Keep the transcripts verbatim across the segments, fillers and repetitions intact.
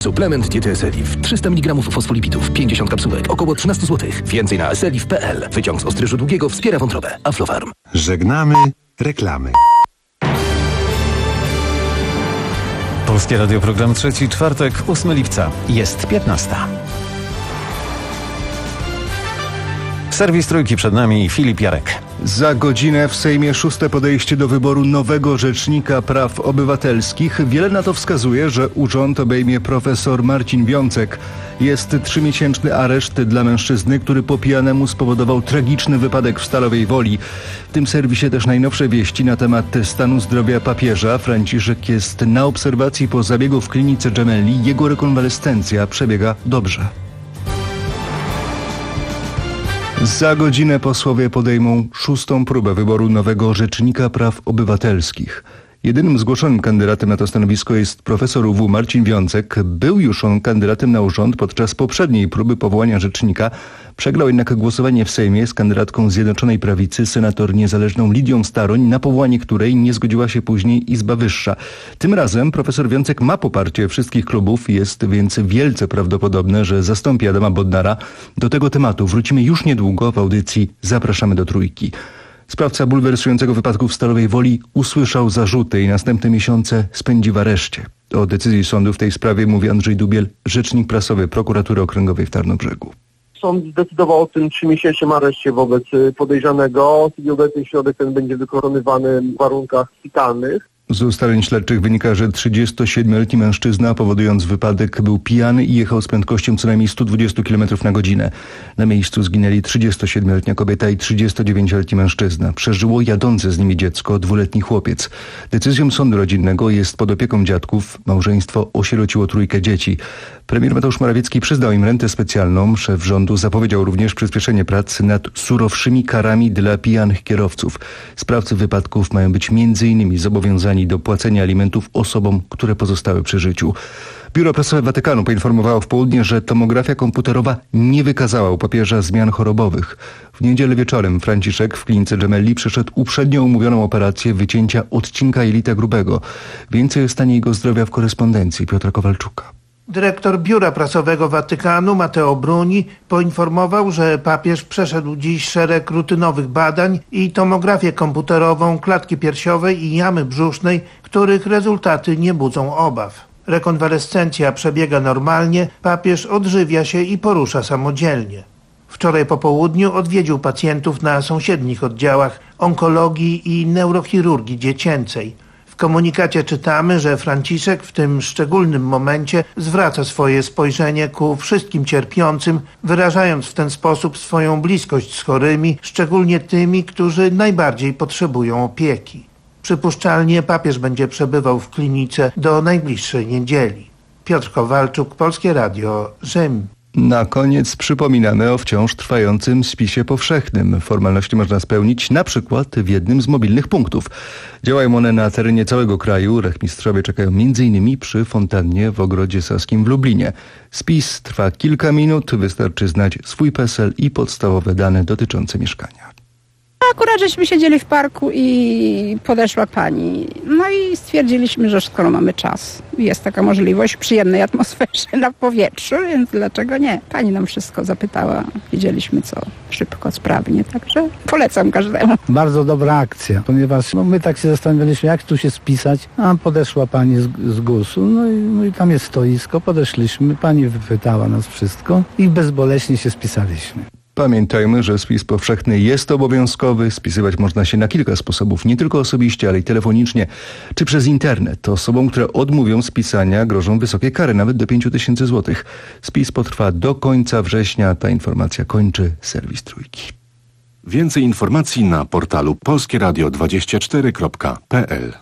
Suplement diety Eseliv. trzysta miligramów fosfolipidów, pięćdziesiąt kapsułek, około trzynaście złotych. Więcej na eseliv kropka p l. Wyciąg z ostryżu długiego wspiera wątrobę. Aflofarm. Żegnamy reklamy. Polskie Radio, program trzeci, czwartek, ósmego lipca. Jest piętnasta. Serwis Trójki przed nami, Filip Jarek. Za godzinę w Sejmie szóste podejście do wyboru nowego Rzecznika Praw Obywatelskich. Wiele na to wskazuje, że urząd obejmie profesor Marcin Wiącek. Jest trzymiesięczny areszt dla mężczyzny, który po pijanemu spowodował tragiczny wypadek w Stalowej Woli. W tym serwisie też najnowsze wieści na temat stanu zdrowia papieża. Franciszek jest na obserwacji po zabiegu w klinice Gemelli. Jego rekonwalescencja przebiega dobrze. Za godzinę posłowie podejmą szóstą próbę wyboru nowego Rzecznika Praw Obywatelskich. Jedynym zgłoszonym kandydatem na to stanowisko jest profesor U W Marcin Wiącek. Był już on kandydatem na urząd podczas poprzedniej próby powołania rzecznika. Przegrał jednak głosowanie w Sejmie z kandydatką Zjednoczonej Prawicy, senator niezależną Lidią Staroń, na powołanie której nie zgodziła się później Izba Wyższa. Tym razem profesor Wiącek ma poparcie wszystkich klubów, jest więc wielce prawdopodobne, że zastąpi Adama Bodnara. Do tego tematu wrócimy już niedługo w audycji Zapraszamy do Trójki. Sprawca bulwersującego wypadku w Stalowej Woli usłyszał zarzuty i następne miesiące spędzi w areszcie. O decyzji sądu w tej sprawie mówi Andrzej Dubiel, rzecznik prasowy Prokuratury Okręgowej w Tarnobrzegu. Sąd zdecydował o tym trzymiesięcznym areszcie wobec podejrzanego. Obecnie środek ten będzie wykonywany w warunkach szpitalnych. Z ustaleń śledczych wynika, że trzydziestosiedmioletni mężczyzna, powodując wypadek, był pijany i jechał z prędkością co najmniej sto dwadzieścia kilometrów na godzinę. Na miejscu zginęli trzydziestosiedmioletnia kobieta i trzydziestodziewięcioletni mężczyzna. Przeżyło jadące z nimi dziecko, dwuletni chłopiec. Decyzją sądu rodzinnego jest pod opieką dziadków. Małżeństwo osierociło trójkę dzieci. Premier Mateusz Morawiecki przyznał im rentę specjalną. Szef rządu zapowiedział również przyspieszenie prac nad surowszymi karami dla pijanych kierowców. Sprawcy wypadków mają być między innymi zobowiązani do płacenia alimentów osobom, które pozostały przy życiu. Biuro Prasowe Watykanu poinformowało w południe, że tomografia komputerowa nie wykazała u papieża zmian chorobowych. W niedzielę wieczorem Franciszek w klinice Gemelli przeszedł uprzednio umówioną operację wycięcia odcinka jelita grubego. Więcej o stanie jego zdrowia w korespondencji Piotra Kowalczuka. Dyrektor Biura Prasowego Watykanu Matteo Bruni poinformował, że papież przeszedł dziś szereg rutynowych badań i tomografię komputerową klatki piersiowej i jamy brzusznej, których rezultaty nie budzą obaw. Rekonwalescencja przebiega normalnie, papież odżywia się i porusza samodzielnie. Wczoraj po południu odwiedził pacjentów na sąsiednich oddziałach onkologii i neurochirurgii dziecięcej. W komunikacie czytamy, że Franciszek w tym szczególnym momencie zwraca swoje spojrzenie ku wszystkim cierpiącym, wyrażając w ten sposób swoją bliskość z chorymi, szczególnie tymi, którzy najbardziej potrzebują opieki. Przypuszczalnie papież będzie przebywał w klinice do najbliższej niedzieli. Piotr Kowalczuk, Polskie Radio, Rzym. Na koniec przypominamy o wciąż trwającym spisie powszechnym. Formalności można spełnić na przykład w jednym z mobilnych punktów. Działają one na terenie całego kraju. Rachmistrzowie czekają m.in. przy fontannie w Ogrodzie Saskim w Lublinie. Spis trwa kilka minut. Wystarczy znać swój PESEL i podstawowe dane dotyczące mieszkania. Akurat żeśmy siedzieli w parku i podeszła pani. No i stwierdziliśmy, że skoro mamy czas, jest taka możliwość w przyjemnej atmosferze na powietrzu, więc dlaczego nie? Pani nam wszystko zapytała. Wiedzieliśmy co szybko, sprawnie, także polecam każdemu. Bardzo dobra akcja, ponieważ no, my tak się zastanawialiśmy, jak tu się spisać, a podeszła pani z, z gusu, no i, no i tam jest stoisko, podeszliśmy, pani wypytała nas wszystko i bezboleśnie się spisaliśmy. Pamiętajmy, że spis powszechny jest obowiązkowy. Spisywać można się na kilka sposobów, nie tylko osobiście, ale i telefonicznie, czy przez internet. Osobom, które odmówią spisania, grożą wysokie kary, nawet do pięć tysięcy złotych. Spis potrwa do końca września. Ta informacja kończy serwis Trójki. Więcej informacji na portalu polskie radio dwadzieścia cztery kropka p l.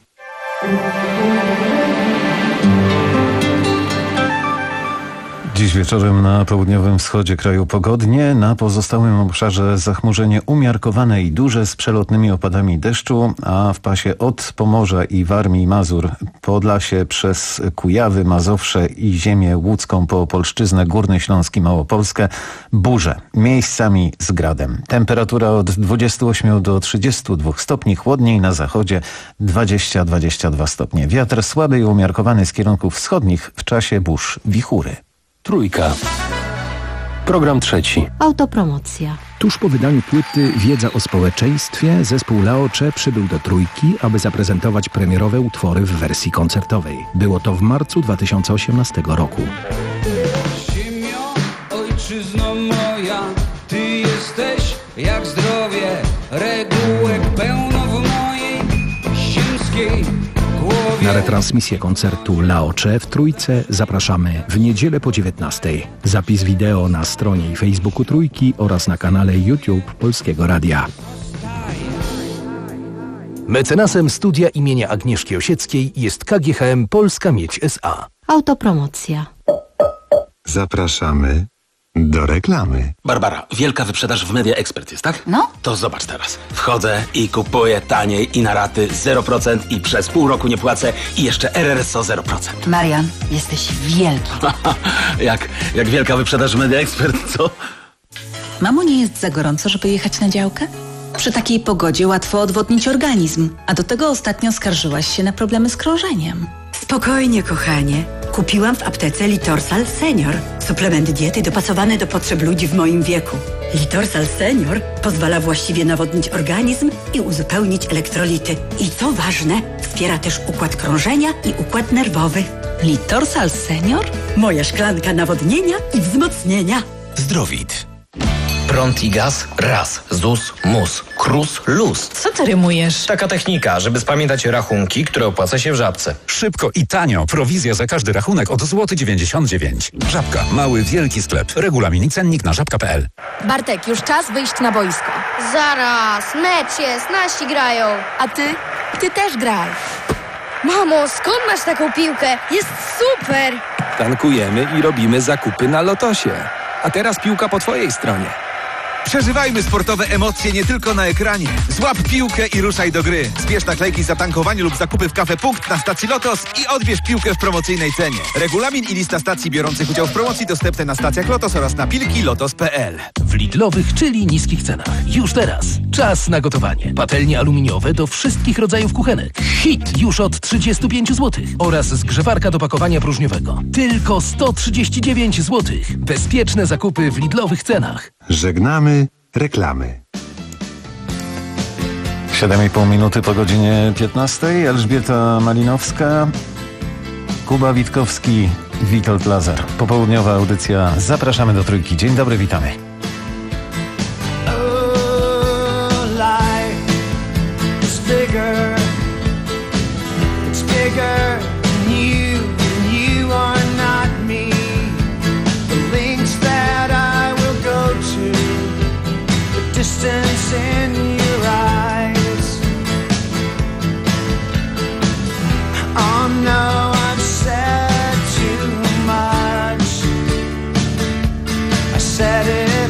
Dziś wieczorem na południowym wschodzie kraju pogodnie, na pozostałym obszarze zachmurzenie umiarkowane i duże z przelotnymi opadami deszczu, a w pasie od Pomorza i Warmii i Mazur, Podlasie przez Kujawy, Mazowsze i ziemię łódzką po Opolszczyznę, Górny Śląsk i Małopolskę burze, miejscami z gradem. Temperatura od dwudziestu ośmiu do trzydziestu dwóch stopni, chłodniej na zachodzie dwadzieścia do dwudziestu dwóch stopni. Wiatr słaby i umiarkowany z kierunków wschodnich w czasie burz wichury. Trójka. Program trzeci. Autopromocja. Tuż po wydaniu płyty Wiedza o społeczeństwie zespół Laocze przybył do Trójki, aby zaprezentować premierowe utwory w wersji koncertowej. Było to w marcu dwa tysiące osiemnastego roku. Ziemio, ojczyzno moja, ty jesteś jak zdrowie, regułek pełno w mojej ziemskiej głowie. Na retransmisję koncertu Laocze w Trójce zapraszamy w niedzielę po dziewiętnastej. Zapis wideo na stronie i Facebooku Trójki oraz na kanale YouTube Polskiego Radia. Mecenasem studia imienia Agnieszki Osieckiej jest K G H M Polska Miedź S A. Autopromocja. Zapraszamy do reklamy. Barbara, wielka wyprzedaż w Media Expert jest, tak? No. To zobacz teraz. Wchodzę i kupuję taniej i na raty zero procent i przez pół roku nie płacę i jeszcze R R S O zero procent. Marian, jesteś wielki. jak, jak wielka wyprzedaż w Media Expert, co? Mamo, nie jest za gorąco, żeby jechać na działkę? Przy takiej pogodzie łatwo odwodnić organizm, a do tego ostatnio skarżyłaś się na problemy z krążeniem. Spokojnie, kochanie. Kupiłam w aptece Litorsal Senior. Suplement diety dopasowany do potrzeb ludzi w moim wieku. Litorsal Senior pozwala właściwie nawodnić organizm i uzupełnić elektrolity. I co ważne, wspiera też układ krążenia i układ nerwowy. Litorsal Senior? Moja szklanka nawodnienia i wzmocnienia. Zdrowit. Prąd i gaz raz, Z U S, M U S, KRUS, luz. Co ty rymujesz? Taka technika, żeby spamiętać rachunki, które opłaca się w Żabce. Szybko i tanio. Prowizja za każdy rachunek od złoty dziewięćdziesiąt dziewięć. Żabka. Mały, wielki sklep. Regulamin i cennik na żabka kropka p l. Bartek, już czas wyjść na boisko. Zaraz, mecz jest, nasi grają. A ty? Ty też graj. Mamo, skąd masz taką piłkę? Jest super! Tankujemy i robimy zakupy na Lotosie. A teraz piłka po twojej stronie. Przeżywajmy sportowe emocje nie tylko na ekranie. Złap piłkę i ruszaj do gry. Zbierz naklejki za tankowanie lub zakupy w Cafe Punkt na stacji Lotos i odbierz piłkę w promocyjnej cenie. Regulamin i lista stacji biorących udział w promocji dostępne na stacjach Lotos oraz na pilki lotos kropka p l. W Lidlowych, czyli niskich cenach. Już teraz. Czas na gotowanie. Patelnie aluminiowe do wszystkich rodzajów kuchenek. Hit już od trzydziestu pięciu złotych. Oraz zgrzewarka do pakowania próżniowego. Tylko sto trzydzieści dziewięć złotych. Bezpieczne zakupy w Lidlowych cenach. Żegnamy reklamy. siedem i pół minuty po godzinie piętnastej. Elżbieta Malinowska, Kuba Witkowski, Witold Lazar. Popołudniowa audycja. Zapraszamy do Trójki. Dzień dobry, witamy. Distance in your eyes. Oh no, I've said too much. I said it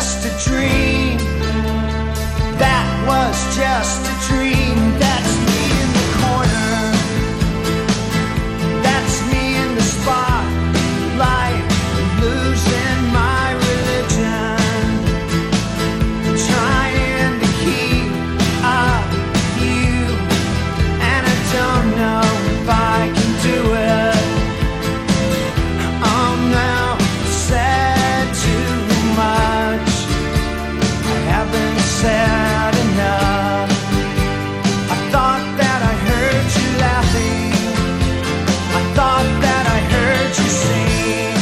just a dream. That was just a dream. That's me in the corner. That's me in the spotlight, losing my religion, trying to keep up with you, and I don't know if I can do it. I'm now said too much. I haven't said enough. I thought that I heard you laughing. I thought that I heard you sing.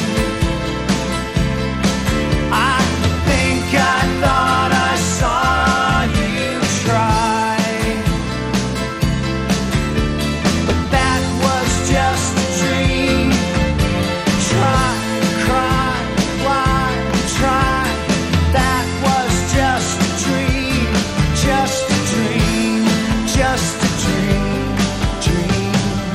I think I thought I saw you try, but that was just a dream. Try, cry, why, try. That was just a dream, just a dream, just a dream, dream.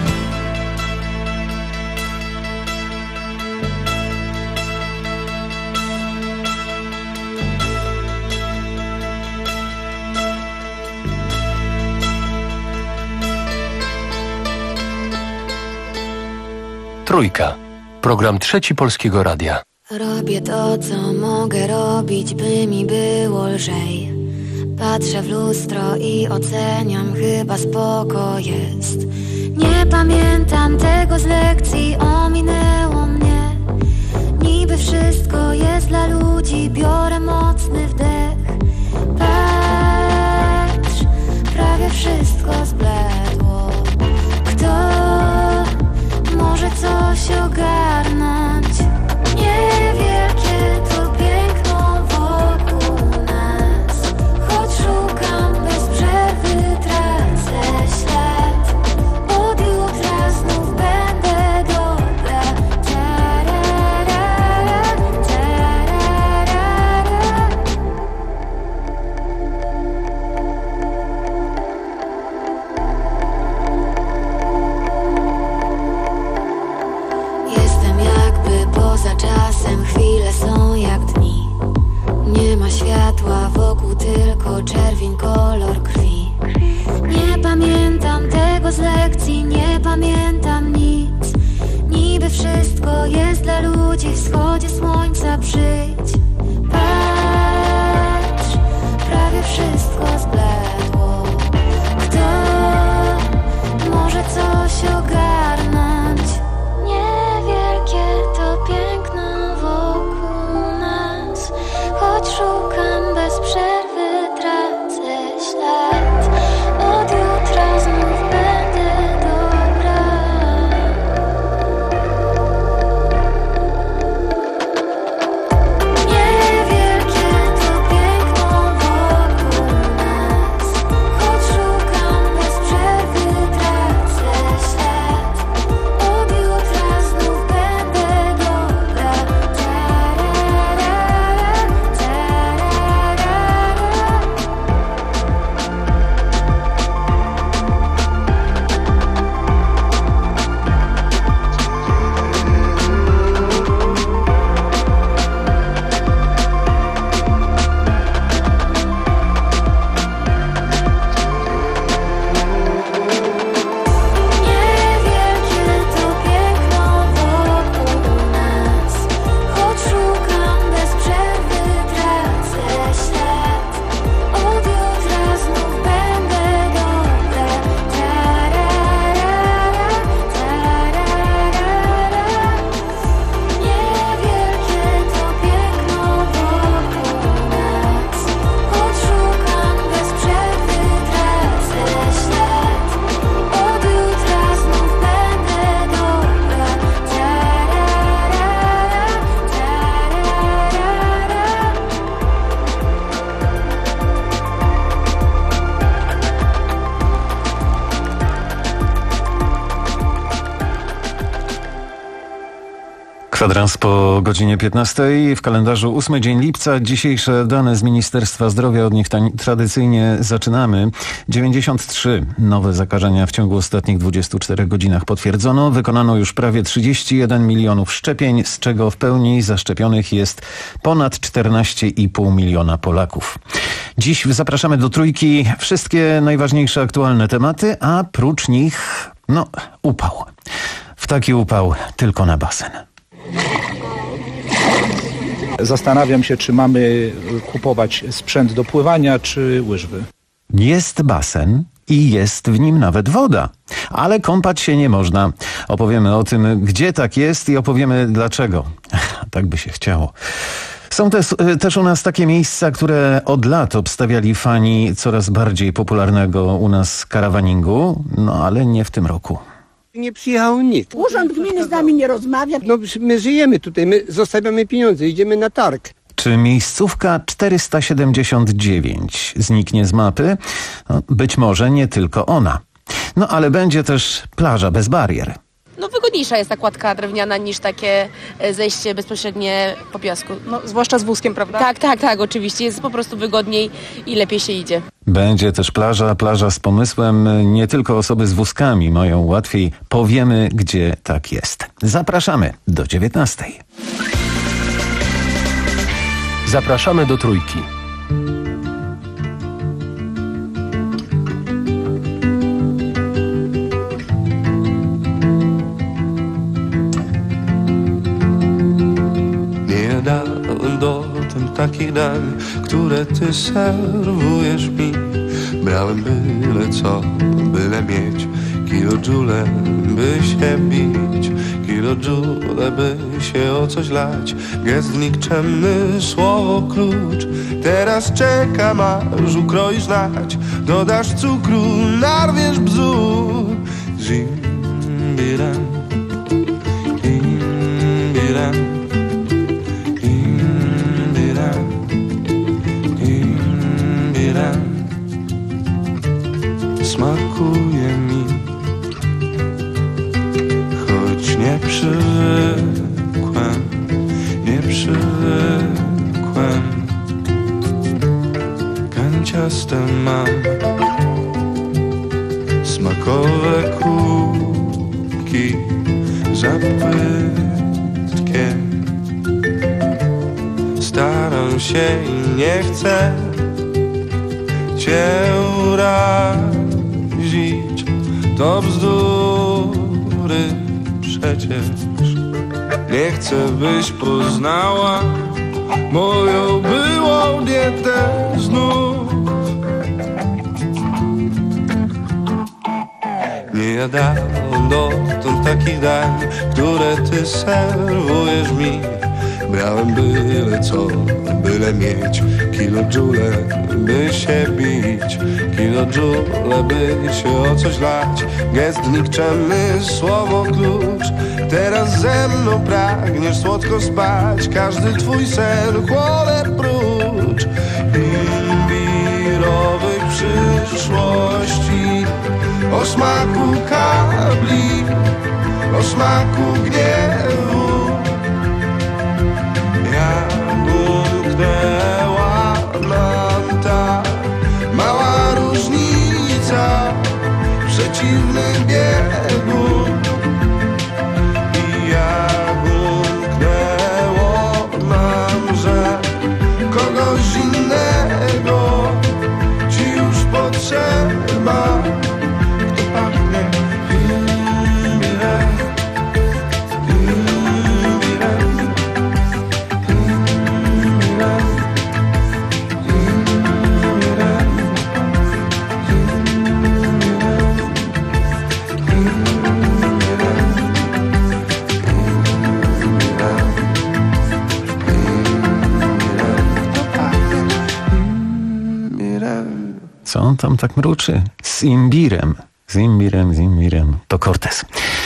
Trójka. Program Trzeci Polskiego Radia. Robię to, co mogę robić, by mi było lżej. Patrzę w lustro i oceniam, chyba spoko jest. Nie pamiętam tego z lekcji, ominęło mnie. Niby wszystko jest dla ludzi, biorę mocny wdech. Patrz, prawie wszystko zbledło. Kto może coś ogarnąć? Niewielkie to piękno wokół nas, choć szukam bez przerwy, tracę ślad. Od jutra znów będę dobra. Tararara, tararara. Jestem jakby poza czasem, chwile są jak dni. Nie ma światła wokół, tylko czerwień, kolor krwi. Nie pamiętam tego z lekcji, nie pamiętam nic. Niby wszystko jest dla ludzi, wschodzie słońca przyjdź. Patrz, prawie wszystko zbledło. Kto może coś ogarnąć? Niewielkie to piękno wokół nas, choć szukam bez przerwy, tracę ślad. Od jutra znów będę dobra. Kwadrans po godzinie piętnastej, w kalendarzu ósmy dzień lipca. Dzisiejsze dane z Ministerstwa Zdrowia, od nich tradycyjnie zaczynamy. dziewięćdziesiąt trzy nowe zakażenia w ciągu ostatnich dwudziestu czterech godzinach potwierdzono. Wykonano już prawie trzydzieści jeden milionów szczepień, z czego w pełni zaszczepionych jest ponad czternaście i pół miliona Polaków. Dziś zapraszamy do Trójki wszystkie najważniejsze aktualne tematy, a prócz nich, no, upał. W taki upał tylko na basen. Zastanawiam się, czy mamy kupować sprzęt do pływania, czy łyżwy. Jest basen i jest w nim nawet woda, ale kąpać się nie można. Opowiemy o tym, gdzie tak jest i opowiemy dlaczego. Tak by się chciało. Są też, też u nas takie miejsca, które od lat obstawiali fani coraz bardziej popularnego u nas karawaningu, no ale nie w tym roku. Nie przyjechał nikt. Urząd gminy z nami nie rozmawia. No my żyjemy tutaj, my zostawiamy pieniądze, idziemy na targ. Czy miejscówka czterysta siedemdziesiąt dziewięć zniknie z mapy? No, być może nie tylko ona. No ale będzie też plaża bez barier. No wygodniejsza jest ta kładka drewniana niż takie zejście bezpośrednie po piasku. No zwłaszcza z wózkiem, prawda? Tak, tak, tak, oczywiście. Jest po prostu wygodniej i lepiej się idzie. Będzie też plaża, plaża z pomysłem. Nie tylko osoby z wózkami mają łatwiej. Powiemy, gdzie tak jest. Zapraszamy do dziewiętnastej. Zapraszamy do Trójki. Dałem dotąd takich dań, które ty serwujesz mi. Brałem byle co, byle mieć kilojoule, by się bić, kilojoule, by się o coś lać. Gest nikczemny, słowo klucz. Teraz czekam, aż ukroisz nać. Dodasz cukru, narwiesz bzu. Zimbiram, imbiram. Smakuje mi, choć nie przywykłem, nie przywykłem. Kanciaste mam, smakowe kubki, za płytkie. Staram się i nie chcę cię urazić. To bzdury przecież. Nie chcę, byś poznała moją byłą dietę znów. Nie jadałem dotąd takich dań, które ty serwujesz mi. Brałem byle co, byle mieć kilojoule, by się bić, kilojoule, by się o coś lać. Gest nikczemny, słowo klucz. Teraz ze mną pragniesz słodko spać. Każdy twój sen chłonę prócz imbirowej przyszłości. O smaku kabli, o smaku gniewu. Umknęła nam ta mała różnica w przeciwnym biegu. I jak umknęło nam, że kogoś innego ci już potrzeba, kto pachnie imbirem. Co on tam tak mruczy? Z imbirem. Z imbirem, z imbirem. To Cortez.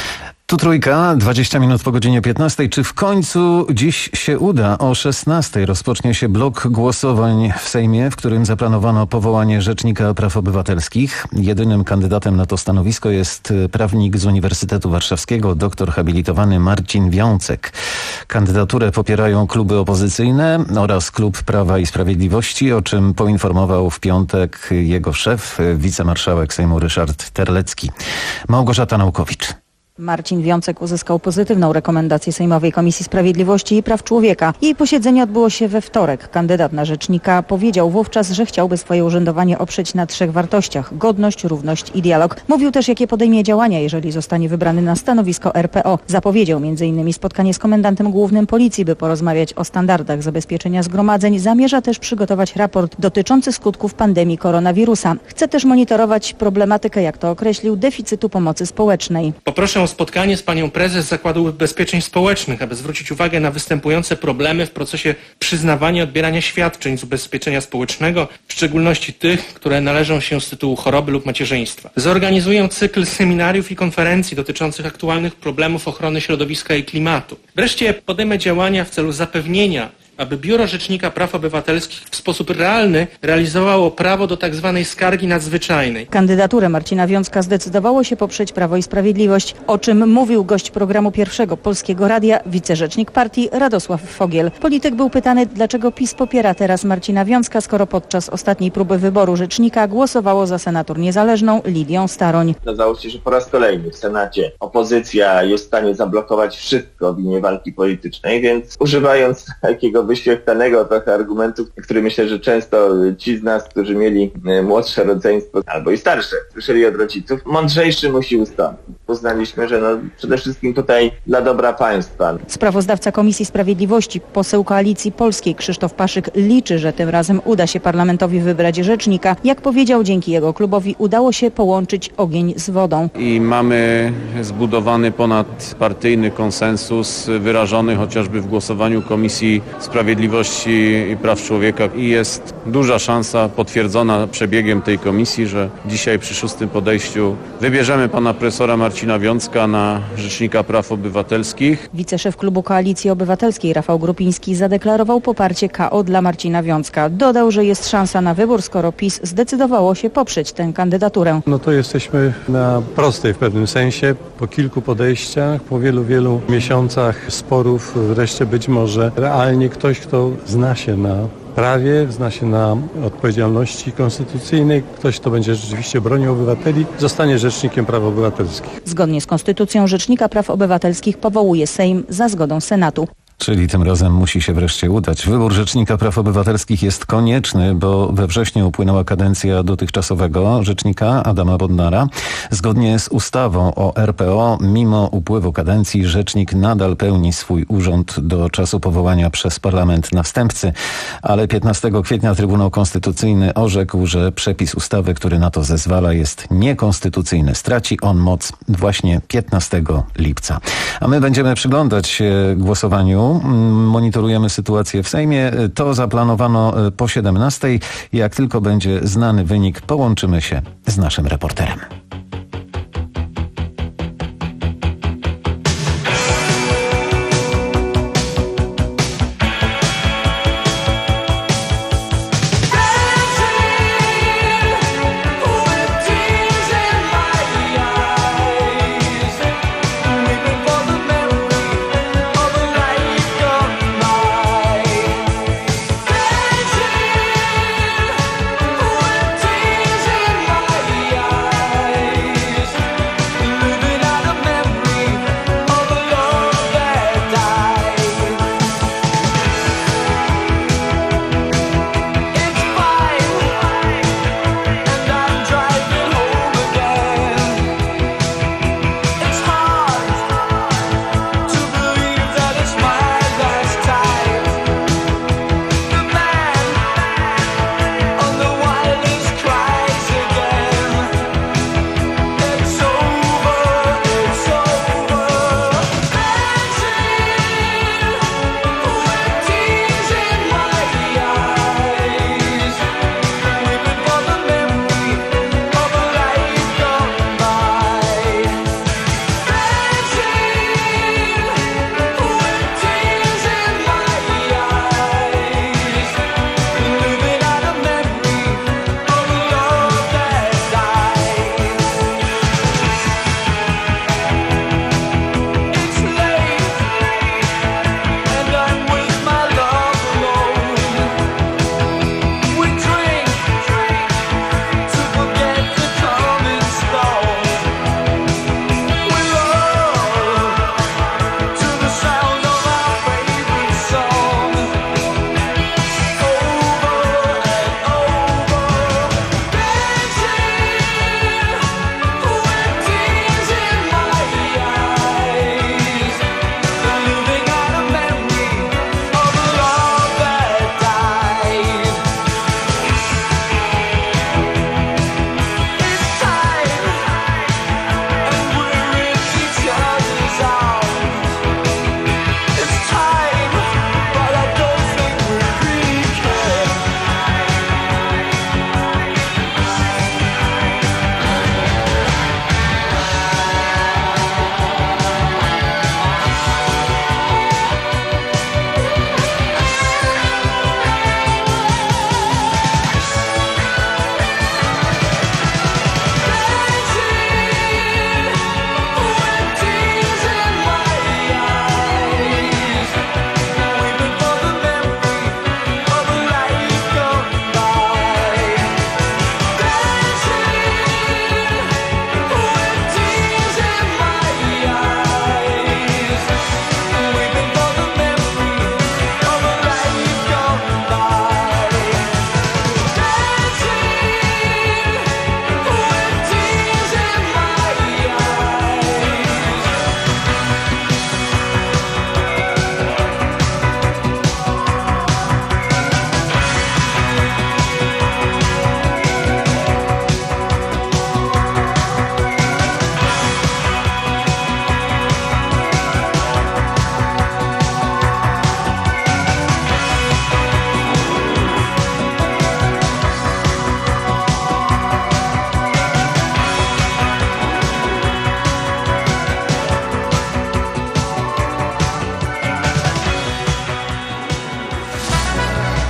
Tu Trójka, dwadzieścia minut po godzinie piętnastej. Czy w końcu dziś się uda? O szesnastej rozpocznie się blok głosowań w Sejmie, w którym zaplanowano powołanie Rzecznika Praw Obywatelskich. Jedynym kandydatem na to stanowisko jest prawnik z Uniwersytetu Warszawskiego, doktor habilitowany Marcin Wiącek. Kandydaturę popierają kluby opozycyjne oraz Klub Prawa i Sprawiedliwości, o czym poinformował w piątek jego szef, wicemarszałek Sejmu Ryszard Terlecki. Małgorzata Naukowicz. Marcin Wiącek uzyskał pozytywną rekomendację Sejmowej Komisji Sprawiedliwości i Praw Człowieka. Jej posiedzenie odbyło się we wtorek. Kandydat na rzecznika powiedział wówczas, że chciałby swoje urzędowanie oprzeć na trzech wartościach: godność, równość i dialog. Mówił też, jakie podejmie działania, jeżeli zostanie wybrany na stanowisko R P O. Zapowiedział między innymi spotkanie z komendantem głównym Policji, by porozmawiać o standardach zabezpieczenia zgromadzeń. Zamierza też przygotować raport dotyczący skutków pandemii koronawirusa. Chce też monitorować problematykę, jak to określił, deficytu pomocy społecznej. Poproszę spotkanie z panią prezes Zakładu Ubezpieczeń Społecznych, aby zwrócić uwagę na występujące problemy w procesie przyznawania i odbierania świadczeń z ubezpieczenia społecznego, w szczególności tych, które należą się z tytułu choroby lub macierzyństwa. Zorganizuję cykl seminariów i konferencji dotyczących aktualnych problemów ochrony środowiska i klimatu. Wreszcie podejmę działania w celu zapewnienia, aby Biuro Rzecznika Praw Obywatelskich w sposób realny realizowało prawo do tak zwanej skargi nadzwyczajnej. Kandydaturę Marcina Wiącka zdecydowało się poprzeć Prawo i Sprawiedliwość, o czym mówił gość programu Pierwszego Polskiego Radia, wicerzecznik partii Radosław Fogiel. Polityk był pytany, dlaczego PiS popiera teraz Marcina Wiącka, skoro podczas ostatniej próby wyboru rzecznika głosowało za senator niezależną Lidią Staroń. Okazało się, że po raz kolejny w Senacie opozycja jest w stanie zablokować wszystko w imię walki politycznej, więc używając takiego wyświechtanego trochę argumentu, który myślę, że często ci z nas, którzy mieli młodsze rodzeństwo albo i starsze, słyszeli od rodziców, mądrzejszy musi ustąpić. Uznaliśmy, że no przede wszystkim tutaj dla dobra państwa. Sprawozdawca Komisji Sprawiedliwości, poseł Koalicji Polskiej Krzysztof Paszyk liczy, że tym razem uda się parlamentowi wybrać rzecznika. Jak powiedział, dzięki jego klubowi udało się połączyć ogień z wodą. I mamy zbudowany ponadpartyjny konsensus wyrażony chociażby w głosowaniu Komisji Sprawiedliwości i Praw Człowieka i jest duża szansa potwierdzona przebiegiem tej komisji, że dzisiaj przy szóstym podejściu wybierzemy pana profesora Marcina Wiącka na Rzecznika Praw Obywatelskich. Wiceszef Klubu Koalicji Obywatelskiej Rafał Grupiński zadeklarował poparcie K O dla Marcina Wiącka. Dodał, że jest szansa na wybór, skoro PiS zdecydowało się poprzeć tę kandydaturę. No to jesteśmy na prostej w pewnym sensie. Po kilku podejściach, po wielu, wielu miesiącach sporów wreszcie być może realnie ktoś, kto zna się na prawie, zna się na odpowiedzialności konstytucyjnej, ktoś, kto będzie rzeczywiście bronił obywateli, zostanie Rzecznikiem Praw Obywatelskich. Zgodnie z Konstytucją Rzecznika Praw Obywatelskich powołuje Sejm za zgodą Senatu. Czyli tym razem musi się wreszcie udać. Wybór Rzecznika Praw Obywatelskich jest konieczny, bo we wrześniu upłynęła kadencja dotychczasowego rzecznika Adama Bodnara. Zgodnie z ustawą o R P O, mimo upływu kadencji, rzecznik nadal pełni swój urząd do czasu powołania przez parlament następcy. Ale piętnastego kwietnia Trybunał Konstytucyjny orzekł, że przepis ustawy, który na to zezwala, jest niekonstytucyjny. Straci on moc właśnie piętnastego lipca. A my będziemy przyglądać się głosowaniu. Monitorujemy sytuację w Sejmie. To zaplanowano po siedemnastej. Jak tylko będzie znany wynik, połączymy się z naszym reporterem.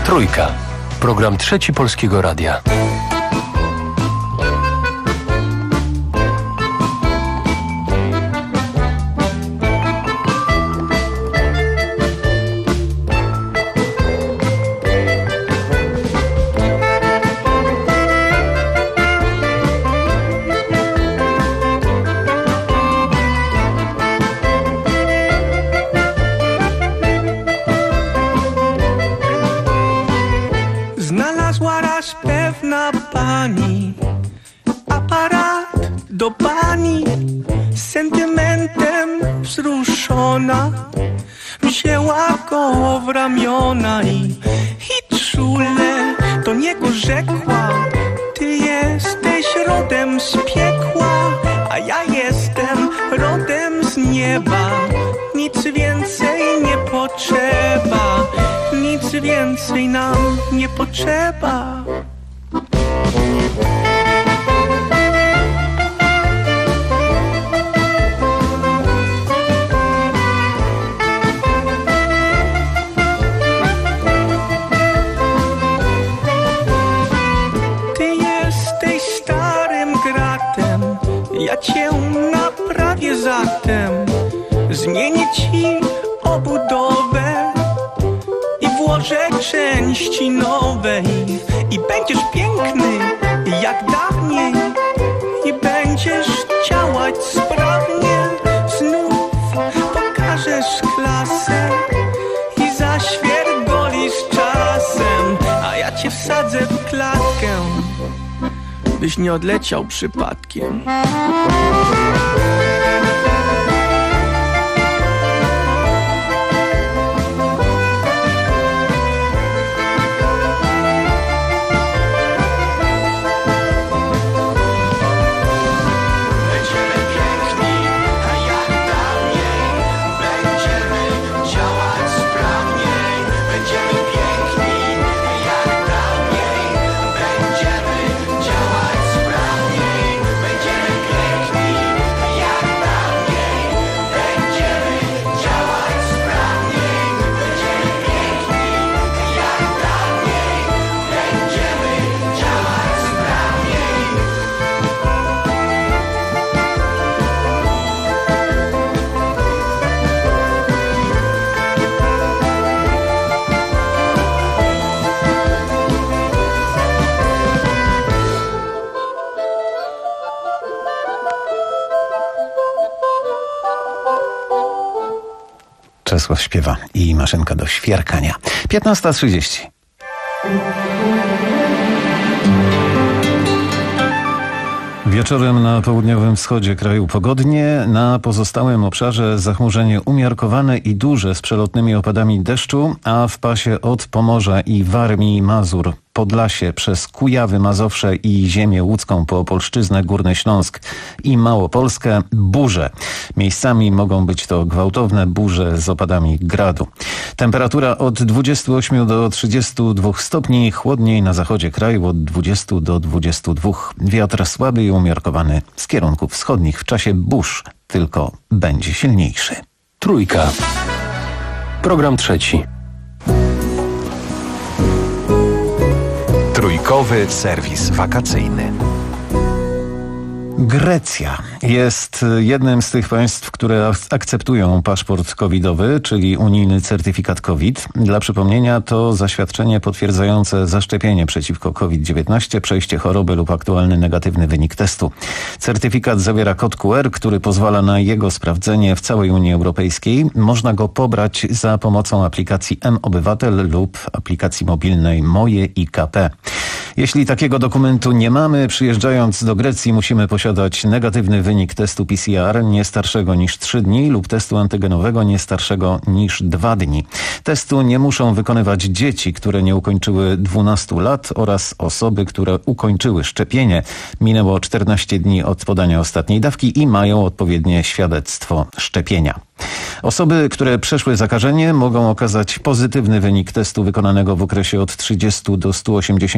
Trójka. Program Trzeci Polskiego Radia. Znalazła raz pewna pani aparat do bani, z sentymentem wzruszona wzięła go w ramiona i, i czule do niego rzekła: ty jesteś rodem z piekła, a ja jestem rodem z nieba. Nic więcej nie potrzeba, nic więcej nam nie potrzeba. Ty jesteś starym gratem, ja cię naprawię zatem. Zmienię ci obudowę i włożę części nowe i, i będziesz piękny jak dawniej i będziesz działać sprawnie. Znów pokażesz klasę i zaświergolisz czasem, a ja cię wsadzę w klatkę, byś nie odleciał przypadkiem. Czesław śpiewa i maszynka do świerkania. piętnasta trzydzieści. Wieczorem na południowym wschodzie kraju pogodnie, na pozostałym obszarze zachmurzenie umiarkowane i duże z przelotnymi opadami deszczu, a w pasie od Pomorza i Warmii i Mazur, Podlasie przez Kujawy, Mazowsze i ziemię łódzką po Opolszczyznę, Górny Śląsk i Małopolskę burze. Miejscami mogą być to gwałtowne burze z opadami gradu. Temperatura od dwudziestu ośmiu do trzydziestu dwóch stopni, chłodniej na zachodzie kraju od dwudziestu do dwudziestu dwóch. Wiatr słaby i umiarkowany z kierunków wschodnich. W czasie burz tylko będzie silniejszy. Trójka. Program trzeci. Trójkowy serwis wakacyjny. Grecja jest jednym z tych państw, które akceptują paszport covidowy, czyli unijny certyfikat COVID. Dla przypomnienia to zaświadczenie potwierdzające zaszczepienie przeciwko COVID dziewiętnaście, przejście choroby lub aktualny negatywny wynik testu. Certyfikat zawiera kod Q R, który pozwala na jego sprawdzenie w całej Unii Europejskiej. Można go pobrać za pomocą aplikacji M-Obywatel lub aplikacji mobilnej Moje I K P. Jeśli takiego dokumentu nie mamy, przyjeżdżając do Grecji musimy posiadać negatywny wynik testu P C R nie starszego niż trzy dni lub testu antygenowego nie starszego niż dwa dni. Testu nie muszą wykonywać dzieci, które nie ukończyły dwunastu lat oraz osoby, które ukończyły szczepienie. Minęło czternaście dni od podania ostatniej dawki i mają odpowiednie świadectwo szczepienia. Osoby, które przeszły zakażenie, mogą okazać pozytywny wynik testu wykonanego w okresie od trzydziestu do stu osiemdziesięciu dni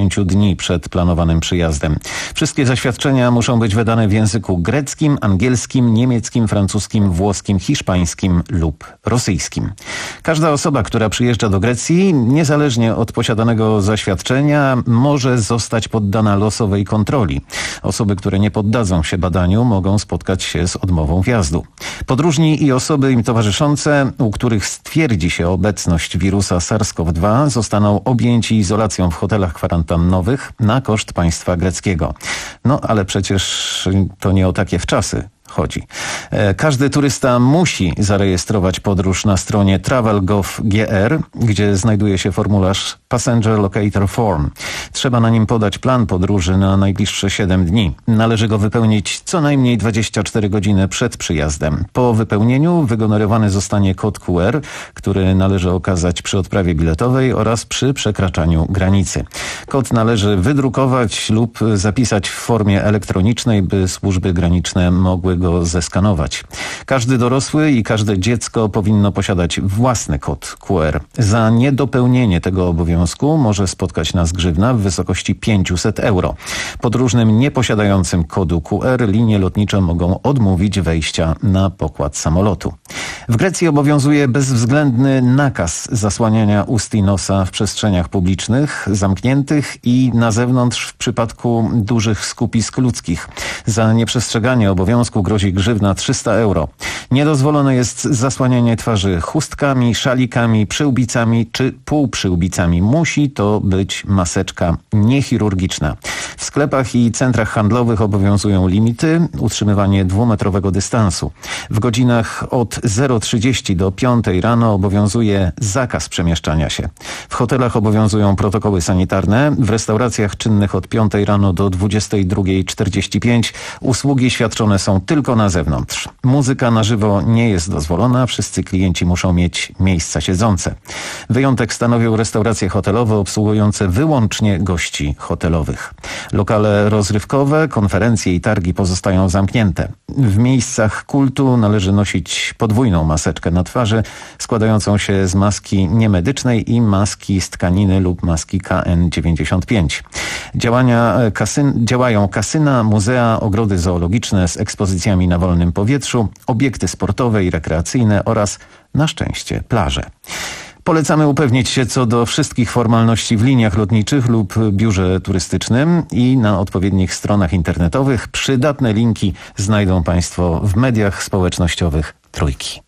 dni przed planowanym przyjazdem. Wszystkie zaświadczenia muszą być wydane w języku greckim, angielskim, niemieckim, francuskim, włoskim, hiszpańskim lub rosyjskim. Każda osoba, która przyjeżdża do Grecji, niezależnie od posiadanego zaświadczenia, może zostać poddana losowej kontroli. Osoby, które nie poddadzą się badaniu, mogą spotkać się z odmową wjazdu. Podróżni i osoby im towarzyszące, u których stwierdzi się obecność wirusa SARS-CoV dwa, zostaną objęci izolacją w hotelach kwarantannowych na koszt państwa greckiego. No ale przecież to nie o takie wczasy chodzi. Każdy turysta musi zarejestrować podróż na stronie travel kropka gov kropka g r, gdzie znajduje się formularz Passenger Locator Form. Trzeba na nim podać plan podróży na najbliższe siedem dni. Należy go wypełnić co najmniej dwadzieścia cztery godziny przed przyjazdem. Po wypełnieniu wygenerowany zostanie kod Q R, który należy okazać przy odprawie biletowej oraz przy przekraczaniu granicy. Kod należy wydrukować lub zapisać w formie elektronicznej, by służby graniczne mogły go zeskanować. Każdy dorosły i każde dziecko powinno posiadać własny kod Q R. Za niedopełnienie tego obowiązku może spotkać nas grzywna w wysokości pięćset euro. Podróżnym nieposiadającym kodu Q R linie lotnicze mogą odmówić wejścia na pokład samolotu. W Grecji obowiązuje bezwzględny nakaz zasłaniania ust i nosa w przestrzeniach publicznych, zamkniętych i na zewnątrz w przypadku dużych skupisk ludzkich. Za nieprzestrzeganie obowiązku grozi grzywna trzysta euro. Niedozwolone jest zasłanianie twarzy chustkami, szalikami, przyłbicami czy półprzyłbicami. Musi to być maseczka niechirurgiczna. W sklepach i centrach handlowych obowiązują limity, utrzymywanie dwumetrowego dystansu. W godzinach od zero trzydzieści do piątej rano obowiązuje zakaz przemieszczania się. W hotelach obowiązują protokoły sanitarne, w restauracjach czynnych od piątej rano do dwudziestej drugiej czterdzieści pięć usługi świadczone są tylko na zewnątrz. Muzyka na żywo nie jest dozwolona, wszyscy klienci muszą mieć miejsca siedzące. Wyjątek stanowią restauracje hotelowe obsługujące wyłącznie gości hotelowych. Lokale rozrywkowe, konferencje i targi pozostają zamknięte. W miejscach kultu należy nosić podwójną maseczkę na twarzy, składającą się z maski niemedycznej i maski z tkaniny lub maski K N dziewięćdziesiąt pięć. Działania kasyn, działają kasyna, muzea, ogrody zoologiczne z ekspozycjami na wolnym powietrzu, obiekty sportowe i rekreacyjne oraz, na szczęście, plaże. Polecamy upewnić się co do wszystkich formalności w liniach lotniczych lub biurze turystycznym i na odpowiednich stronach internetowych. Przydatne linki znajdą Państwo w mediach społecznościowych Trójki.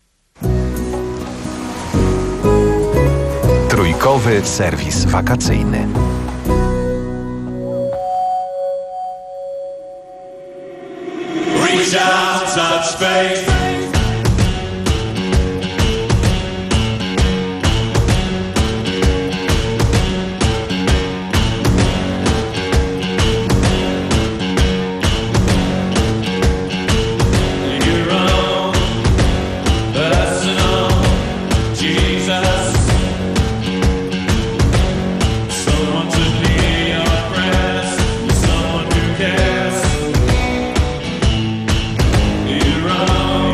Trójkowy serwis wakacyjny. Reach out, touch faith. Wrong.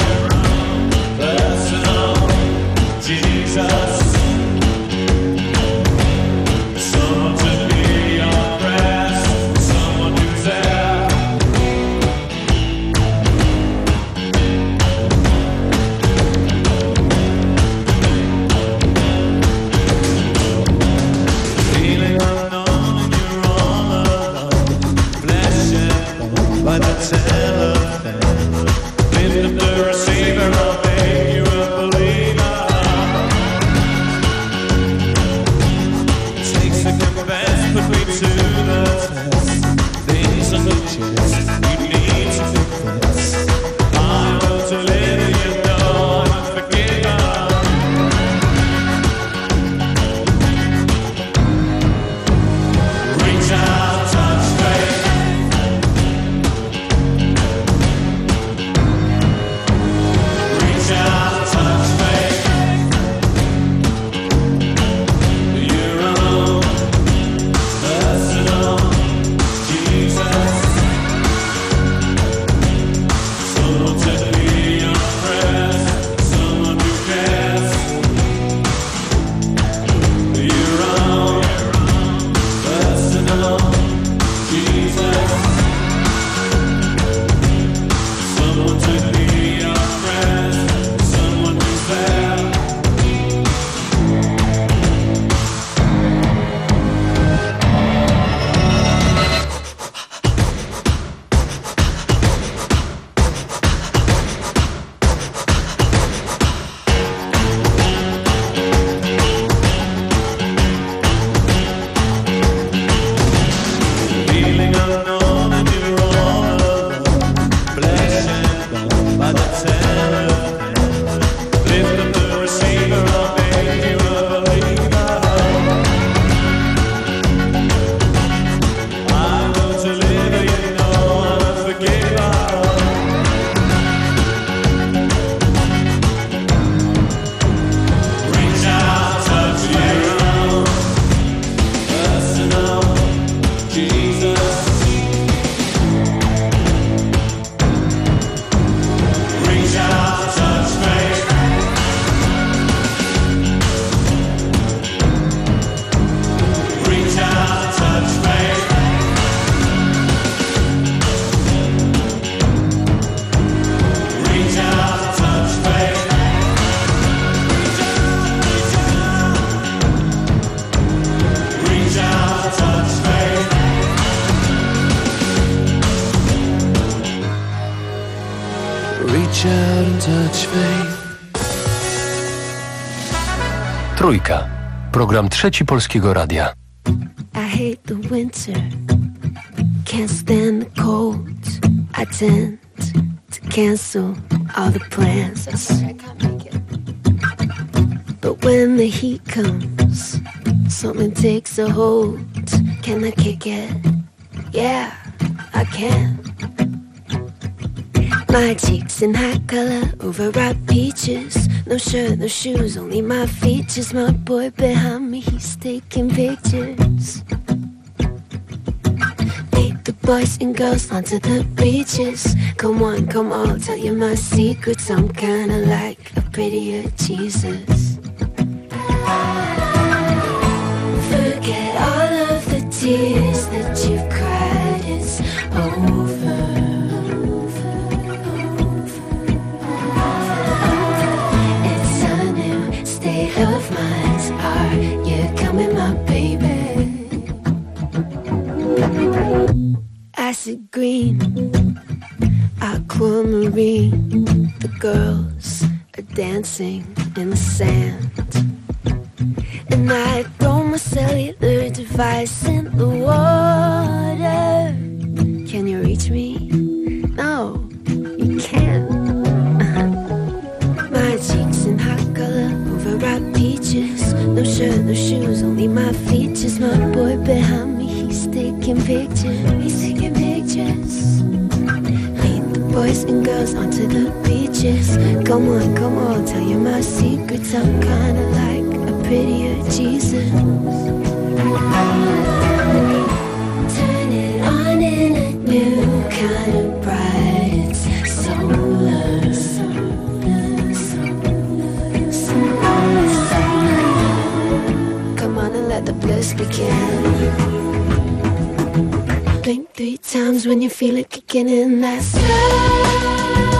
touch faith. Trójka. Program Trzeci Polskiego Radia. I hate the winter, can't stand the cold. I tend to cancel all the plans. But when the heat comes, something takes a hold. Can I kick it? Yeah, I can. My cheeks in high color, overripe peaches. No shirt, no shoes, only my features. My boy behind me, he's taking pictures. Lead the boys and girls onto the beaches. Come on, come on, tell you my secrets. I'm kinda like a prettier Jesus. Forget all of the tears that you've cried, it's over. Of minds, are you coming, my baby? Acid green, aquamarine. The girls are dancing in the sand, and I throw my cellular device in the water. Can you reach me? No, you can't. My cheeks in hot color, overripe peaches. No shirt, no shoes, only my features. My boy behind me, he's taking pictures. He's taking pictures. Lead the boys and girls onto the beaches. Come on, come on, tell you my secrets. I'm kinda like a prettier Jesus. Turn it on in a new kind of bright. It's solar. The bliss begin. Blink three times when you feel it kicking in. That slow.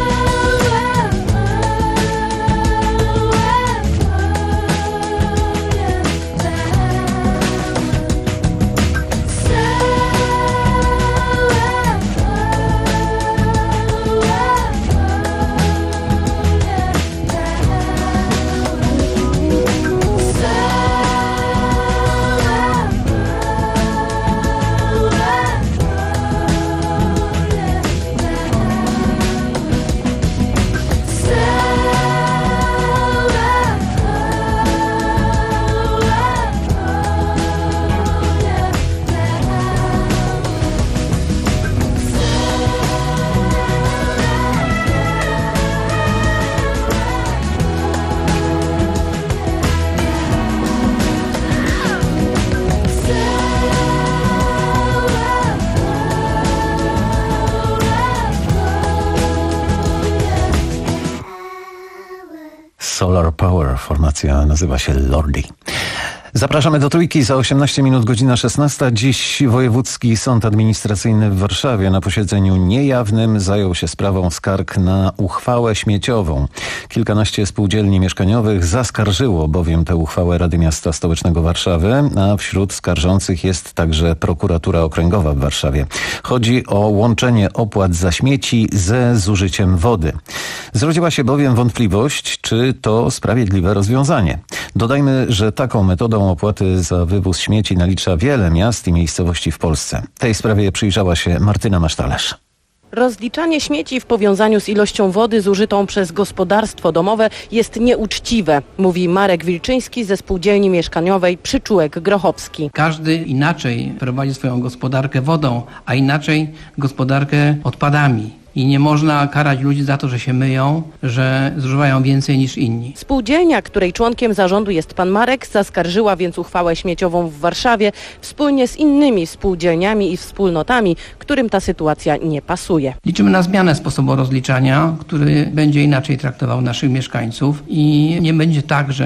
Solar Power, formacja nazywa się Lordi. Zapraszamy do Trójki, za osiemnaście minut, godzina szesnasta. Dziś Wojewódzki Sąd Administracyjny w Warszawie na posiedzeniu niejawnym zajął się sprawą skarg na uchwałę śmieciową. Kilkanaście spółdzielni mieszkaniowych zaskarżyło bowiem tę uchwałę Rady Miasta Stołecznego Warszawy, a wśród skarżących jest także Prokuratura Okręgowa w Warszawie. Chodzi o łączenie opłat za śmieci ze zużyciem wody. Zrodziła się bowiem wątpliwość, czy to sprawiedliwe rozwiązanie. Dodajmy, że taką metodą opłaty za wywóz śmieci nalicza wiele miast i miejscowości w Polsce. Tej sprawie przyjrzała się Martyna Masztalerz. Rozliczanie śmieci w powiązaniu z ilością wody zużytą przez gospodarstwo domowe jest nieuczciwe, mówi Marek Wilczyński ze spółdzielni mieszkaniowej Przyczółek Grochowski. Każdy inaczej prowadzi swoją gospodarkę wodą, a inaczej gospodarkę odpadami. I nie można karać ludzi za to, że się myją, że zużywają więcej niż inni. Spółdzielnia, której członkiem zarządu jest pan Marek, zaskarżyła więc uchwałę śmieciową w Warszawie wspólnie z innymi spółdzielniami i wspólnotami, którym ta sytuacja nie pasuje. Liczymy na zmianę sposobu rozliczania, który będzie inaczej traktował naszych mieszkańców i nie będzie tak, że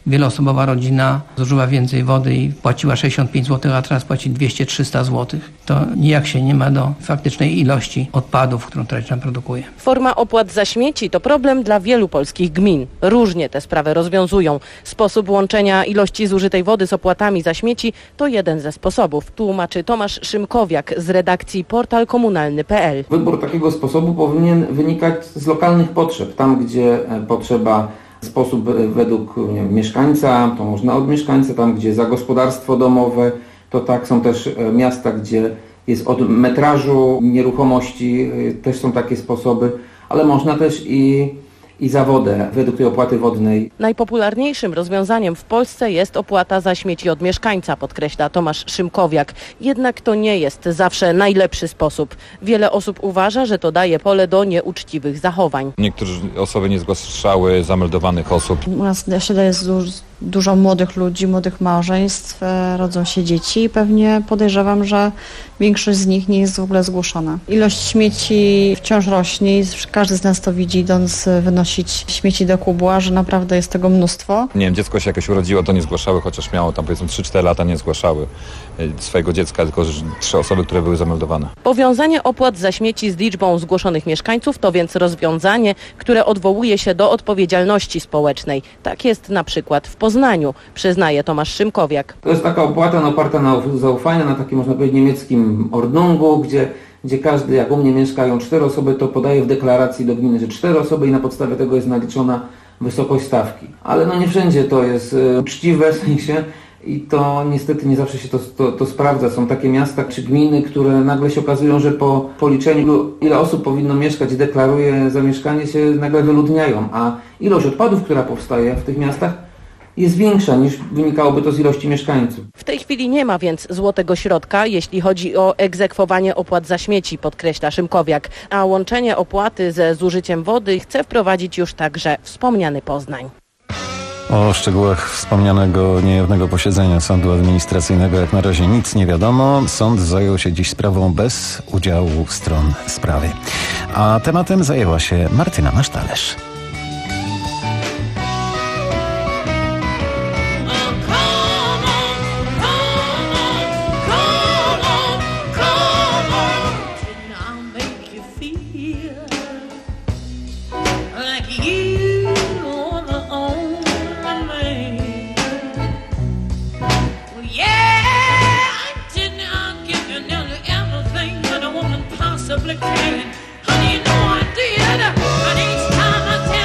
wieloosobowa rodzina zużyła więcej wody i płaciła sześćdziesiąt pięć złotych, a teraz płaci dwieście trzysta złotych. To nijak się nie ma do faktycznej ilości odpadów, którą tracić produkuje. Forma opłat za śmieci to problem dla wielu polskich gmin. Różnie tę sprawę rozwiązują. Sposób łączenia ilości zużytej wody z opłatami za śmieci to jeden ze sposobów, tłumaczy Tomasz Szymkowiak z redakcji portal komunalny kropka p l. Wybór takiego sposobu powinien wynikać z lokalnych potrzeb. Tam, gdzie potrzeba sposób według nie wiem, mieszkańca, to można od mieszkańca, tam gdzie za gospodarstwo domowe, to tak, są też miasta, gdzie jest od metrażu nieruchomości, też są takie sposoby, ale można też i i za wodę według tej opłaty wodnej. Najpopularniejszym rozwiązaniem w Polsce jest opłata za śmieci od mieszkańca, podkreśla Tomasz Szymkowiak. Jednak to nie jest zawsze najlepszy sposób. Wiele osób uważa, że to daje pole do nieuczciwych zachowań. Niektóre osoby nie zgłaszały zameldowanych osób. U nas na osiedlu jest dużo, dużo młodych ludzi, młodych małżeństw, rodzą się dzieci i pewnie podejrzewam, że większość z nich nie jest w ogóle zgłoszona. Ilość śmieci wciąż rośnie i każdy z nas to widzi, idąc wynosić śmieci do kubła, że naprawdę jest tego mnóstwo. Nie wiem, dziecko się jakoś urodziło, to nie zgłaszały, chociaż miało tam powiedzmy trzy cztery lata, nie zgłaszały swojego dziecka, tylko trzy osoby, które były zameldowane. Powiązanie opłat za śmieci z liczbą zgłoszonych mieszkańców to więc rozwiązanie, które odwołuje się do odpowiedzialności społecznej. Tak jest na przykład w Poznaniu, przyznaje Tomasz Szymkowiak. To jest taka opłata no, oparta na zaufaniu, na takim można powiedzieć niemieckim Ordnungu, gdzie gdzie każdy, jak u mnie mieszkają cztery osoby, to podaje w deklaracji do gminy, że cztery osoby i na podstawie tego jest naliczona wysokość stawki. Ale no nie wszędzie to jest y, uczciwe w sensie i to niestety nie zawsze się to, to, to sprawdza. Są takie miasta czy gminy, które nagle się okazują, że po policzeniu ile osób powinno mieszkać, deklaruje zamieszkanie, się nagle wyludniają, a ilość odpadów, która powstaje w tych miastach, jest większa niż wynikałoby to z ilości mieszkańców. W tej chwili nie ma więc złotego środka, jeśli chodzi o egzekwowanie opłat za śmieci, podkreśla Szymkowiak, a łączenie opłaty ze zużyciem wody chce wprowadzić już także wspomniany Poznań. O szczegółach wspomnianego niejawnego posiedzenia Sądu Administracyjnego jak na razie nic nie wiadomo. Sąd zajął się dziś sprawą bez udziału stron sprawy. A tematem zajęła się Martyna Masztalerz. Honey, you know I did, but each time I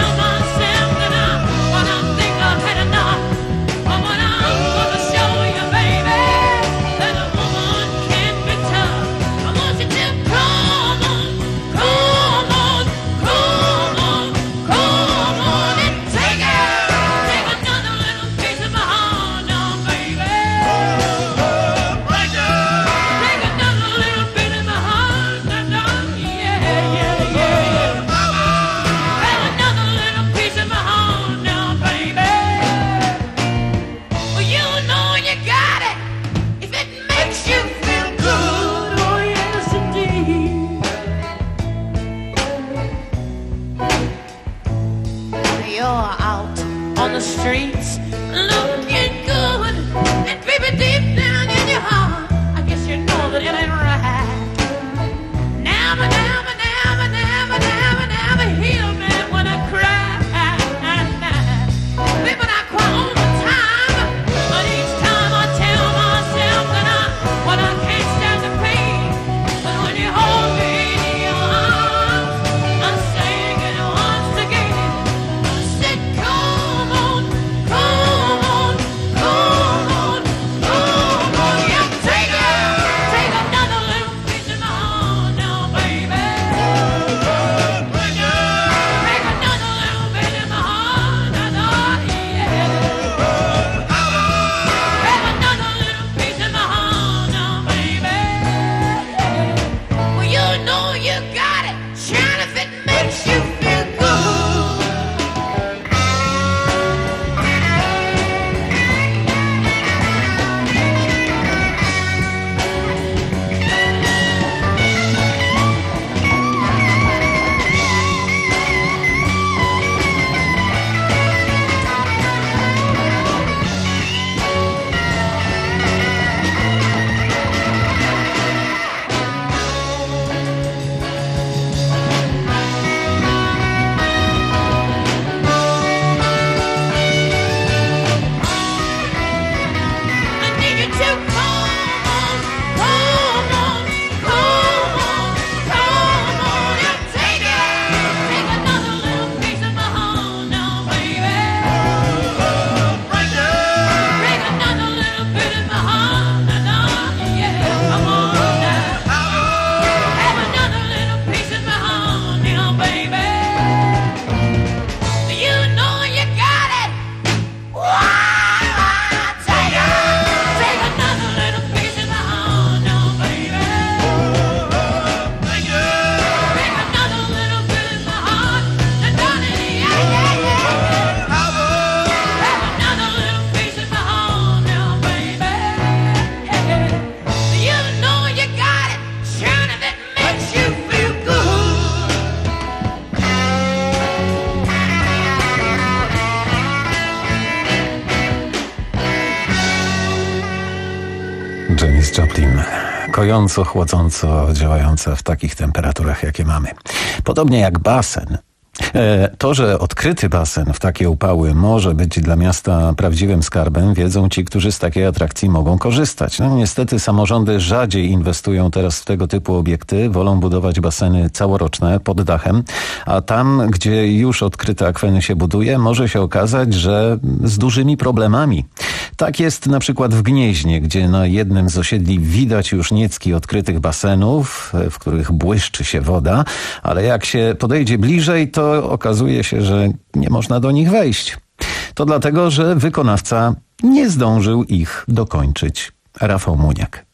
Janis Joplin. Kojąco, chłodząco działająca w takich temperaturach, jakie mamy. Podobnie jak basen. To, że odkryty basen w takie upały może być dla miasta prawdziwym skarbem, wiedzą ci, którzy z takiej atrakcji mogą korzystać. No niestety samorządy rzadziej inwestują teraz w tego typu obiekty, wolą budować baseny całoroczne pod dachem, a tam, gdzie już odkryte akweny się buduje, może się okazać, że z dużymi problemami. Tak jest na przykład w Gnieźnie, gdzie na jednym z osiedli widać już niecki odkrytych basenów, w których błyszczy się woda, ale jak się podejdzie bliżej, to okazuje się, że nie można do nich wejść. To dlatego, że wykonawca nie zdążył ich dokończyć. Rafał Muniak.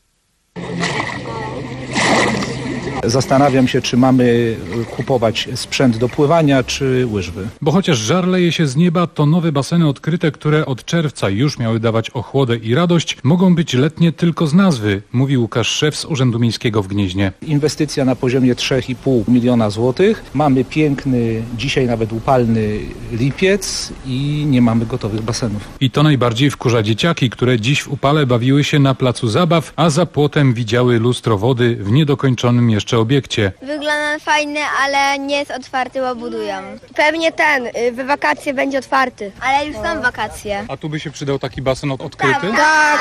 Zastanawiam się, czy mamy kupować sprzęt do pływania, czy łyżwy. Bo chociaż żar leje się z nieba, to nowe baseny odkryte, które od czerwca już miały dawać ochłodę i radość, mogą być letnie tylko z nazwy, mówi Łukasz Szef z Urzędu Miejskiego w Gnieźnie. Inwestycja na poziomie trzy i pół miliona złotych. Mamy piękny, dzisiaj nawet upalny lipiec i nie mamy gotowych basenów. I to najbardziej wkurza dzieciaki, które dziś w upale bawiły się na placu zabaw, a za płotem widziały lustro wody w niedokończonym jeszcze obiekcie. Wygląda fajny, ale nie jest otwarty, bo budują. Pewnie ten, w wakacje będzie otwarty. Ale już są wakacje. A tu by się przydał taki basen od- odkryty? Tak, tak,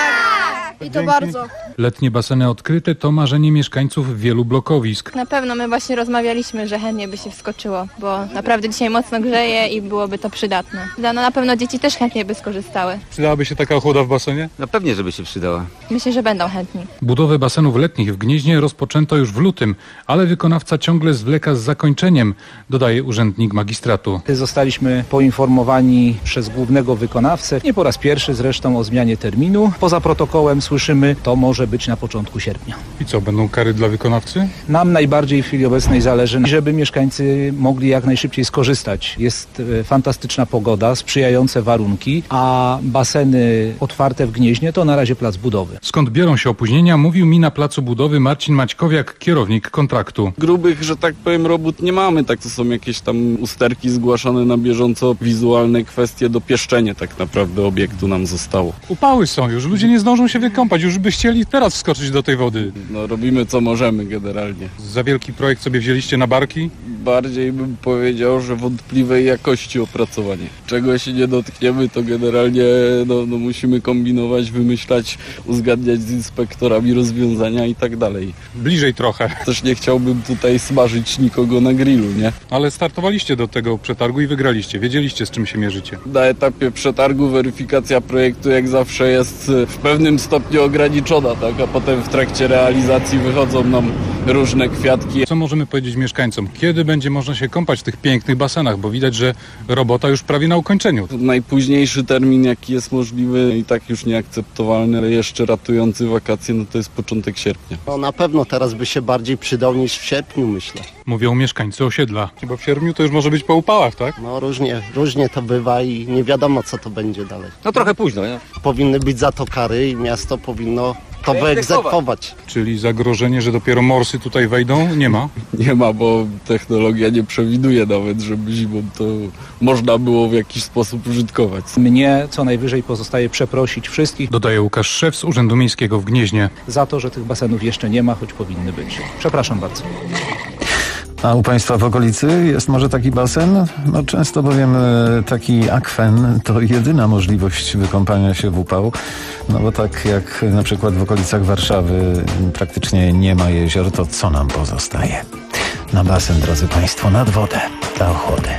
tak. I to bardzo. Letnie baseny odkryte to marzenie mieszkańców wielu blokowisk. Na pewno my właśnie rozmawialiśmy, że chętnie by się wskoczyło, bo naprawdę dzisiaj mocno grzeje i byłoby to przydatne. No na pewno dzieci też chętnie by skorzystały. Przydałaby się taka ochłoda w basenie? No pewnie, żeby się przydała. Myślę, że będą chętni. Budowę basenów letnich w Gnieźnie rozpoczęto już w lutym, ale wykonawca ciągle zwleka z zakończeniem, dodaje urzędnik magistratu. Zostaliśmy poinformowani przez głównego wykonawcę, nie po raz pierwszy zresztą, o zmianie terminu. Poza protokołem słyszymy, to może być na początku sierpnia. I co, będą kary dla wykonawcy? Nam najbardziej w chwili obecnej zależy, żeby mieszkańcy mogli jak najszybciej skorzystać. Jest fantastyczna pogoda, sprzyjające warunki, a baseny otwarte w Gnieźnie to na razie plac budowy. Skąd biorą się opóźnienia, mówił mi na placu budowy Marcin Maćkowiak, kierownik kontraktu. Grubych, że tak powiem, robót nie mamy, tak to są jakieś tam usterki zgłaszane na bieżąco, wizualne kwestie, dopieszczenie tak naprawdę obiektu nam zostało. Upały są już, ludzie nie zdążą się wykąpać, już by chcieli teraz wskoczyć do tej wody. No robimy co możemy generalnie. Za wielki projekt sobie wzięliście na barki? Bardziej bym powiedział, że wątpliwej jakości opracowanie. Czego się nie dotkniemy, to generalnie no, no musimy kombinować, wymyślać, uzgadniać z inspektorami rozwiązania i tak dalej. Bliżej trochę. Też nie chciałbym tutaj smażyć nikogo na grillu, nie? Ale startowaliście do tego przetargu i wygraliście. Wiedzieliście, z czym się mierzycie. Na etapie przetargu weryfikacja projektu jak zawsze jest w pewnym stopniu ograniczona, tak? A potem w trakcie realizacji wychodzą nam różne kwiatki. Co możemy powiedzieć mieszkańcom? Kiedy będzie można się kąpać w tych pięknych basenach? Bo widać, że robota już prawie na ukończeniu. Najpóźniejszy termin, jaki jest możliwy, i tak już nieakceptowalny, ale jeszcze ratujący wakacje, no to jest początek sierpnia. No na pewno teraz by się bardziej przydał niż w sierpniu, myślę. Mówią mieszkańcy osiedla. Bo w sierpniu to już może być po upałach, tak? No różnie, różnie to bywa i nie wiadomo, co to będzie dalej. No trochę późno, nie? Powinny być za to kary i miasto powinno to wyegzekwować. Czyli zagrożenie, że dopiero morsy tutaj wejdą, nie ma? Nie ma, bo technologia nie przewiduje nawet, żeby zimą to można było w jakiś sposób użytkować. Mnie co najwyżej pozostaje przeprosić wszystkich. Dodaje Łukasz Szef z Urzędu Miejskiego w Gnieźnie. Za to, że tych basenów jeszcze nie ma, choć powinny być. Przepraszam bardzo. A u Państwa w okolicy jest może taki basen? No często bowiem taki akwen to jedyna możliwość wykąpania się w upał. No bo tak jak na przykład w okolicach Warszawy praktycznie nie ma jezior, to co nam pozostaje? Na basen, drodzy Państwo, nad wodę, dla ochłody.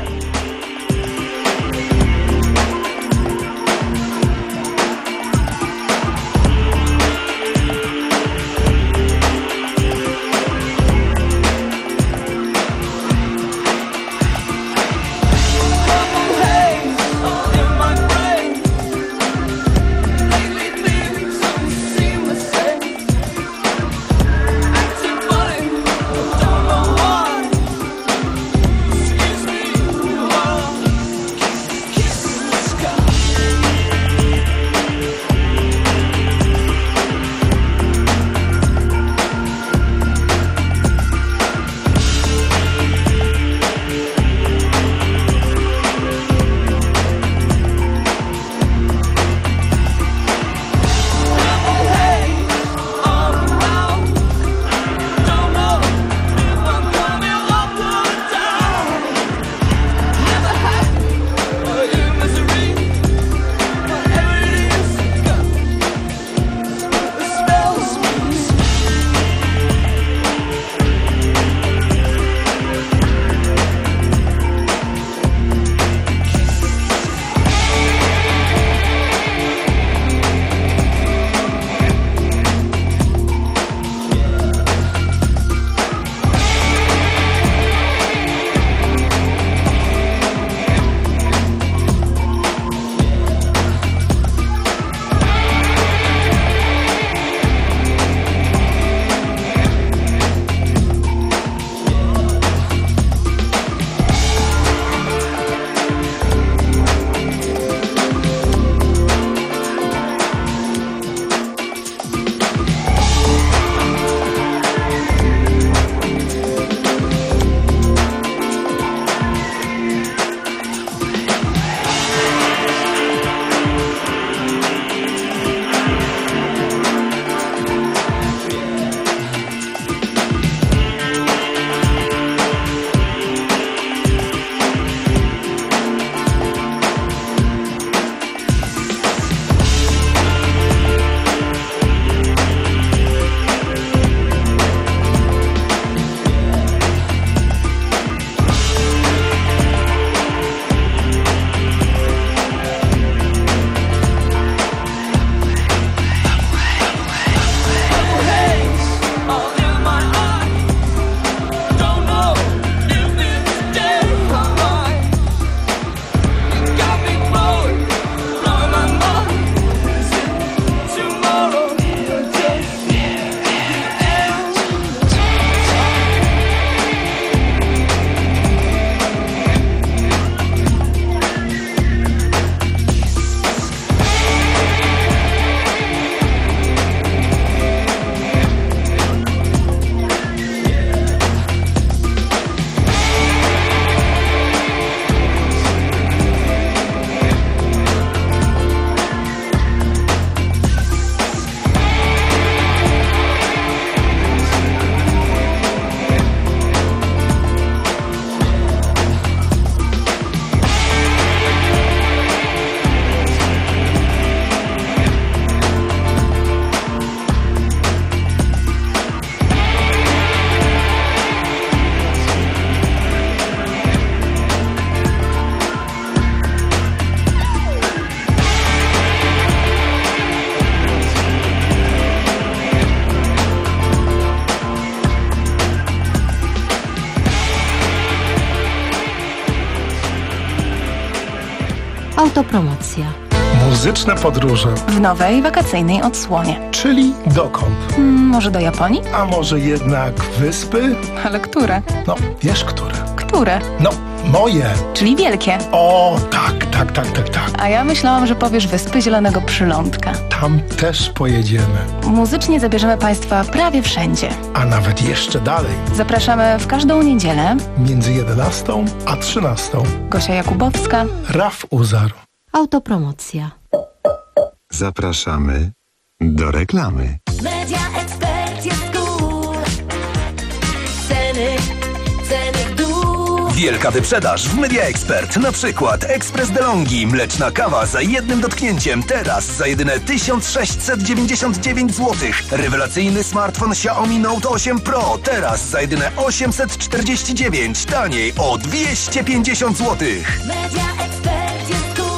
Autopromocja. Muzyczne podróże. W nowej, wakacyjnej odsłonie. Czyli dokąd? Hmm, może do Japonii? A może jednak wyspy? Ale które? No, wiesz które. Które? No, moje. Czyli wielkie. O, tak, tak, tak, tak, tak. A ja myślałam, że powiesz Wyspy Zielonego Przylądka. Tam też pojedziemy. Muzycznie zabierzemy Państwa prawie wszędzie. A nawet jeszcze dalej. Zapraszamy w każdą niedzielę. Między jedenastą a trzynastą. Gosia Jakubowska. Raf Uzar. Autopromocja. Zapraszamy do reklamy. Media Expert jest cool. Ceny, ceny w dół. Wielka wyprzedaż w Media Expert. Na przykład Ekspres DeLonghi, mleczna kawa za jednym dotknięciem. Teraz za jedyne tysiąc sześćset dziewięćdziesiąt dziewięć złotych. Rewelacyjny smartfon Xiaomi Note osiem Pro. Teraz za jedyne osiemset czterdzieści dziewięć. Taniej o dwieście pięćdziesiąt złotych. Media Expert jest cool.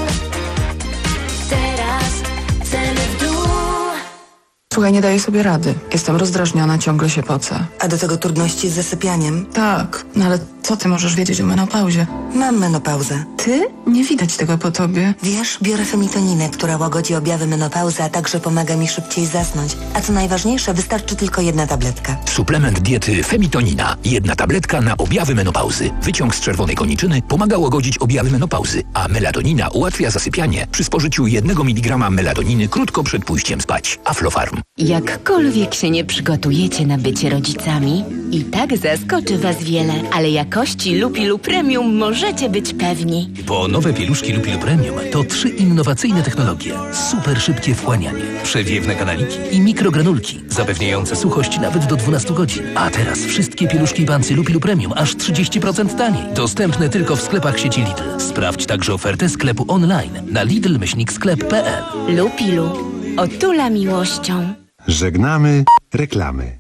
Teraz ceny w dół. Słuchaj, nie daję sobie rady. Jestem rozdrażniona, ciągle się pocę. A do tego trudności z zasypianiem? Tak, no ale co ty możesz wiedzieć o menopauzie? Mam menopauzę. Ty? Nie widać tego po tobie. Wiesz, biorę femitoninę, która łagodzi objawy menopauzy, a także pomaga mi szybciej zasnąć. A co najważniejsze, wystarczy tylko jedna tabletka. Suplement diety Femitonina. Jedna tabletka na objawy menopauzy. Wyciąg z czerwonej koniczyny pomaga łagodzić objawy menopauzy, a melatonina ułatwia zasypianie przy spożyciu jednego miligrama melatoniny krótko przed pójściem spać. Aflofarm. Jakkolwiek się nie przygotujecie na bycie rodzicami, i tak zaskoczy Was wiele, ale jakości Lupilu Premium możecie być pewni. Bo nowe pieluszki Lupilu Premium to trzy innowacyjne technologie. Super szybkie wchłanianie, przewiewne kanaliki i mikrogranulki, zapewniające suchość nawet do dwunastu godzin. A teraz wszystkie pieluszki Bancy Lupilu Premium aż trzydzieści procent taniej. Dostępne tylko w sklepach sieci Lidl. Sprawdź także ofertę sklepu online na lidl myślnik sklep kropka p l. Lupilu. Otula miłością. Żegnamy reklamy.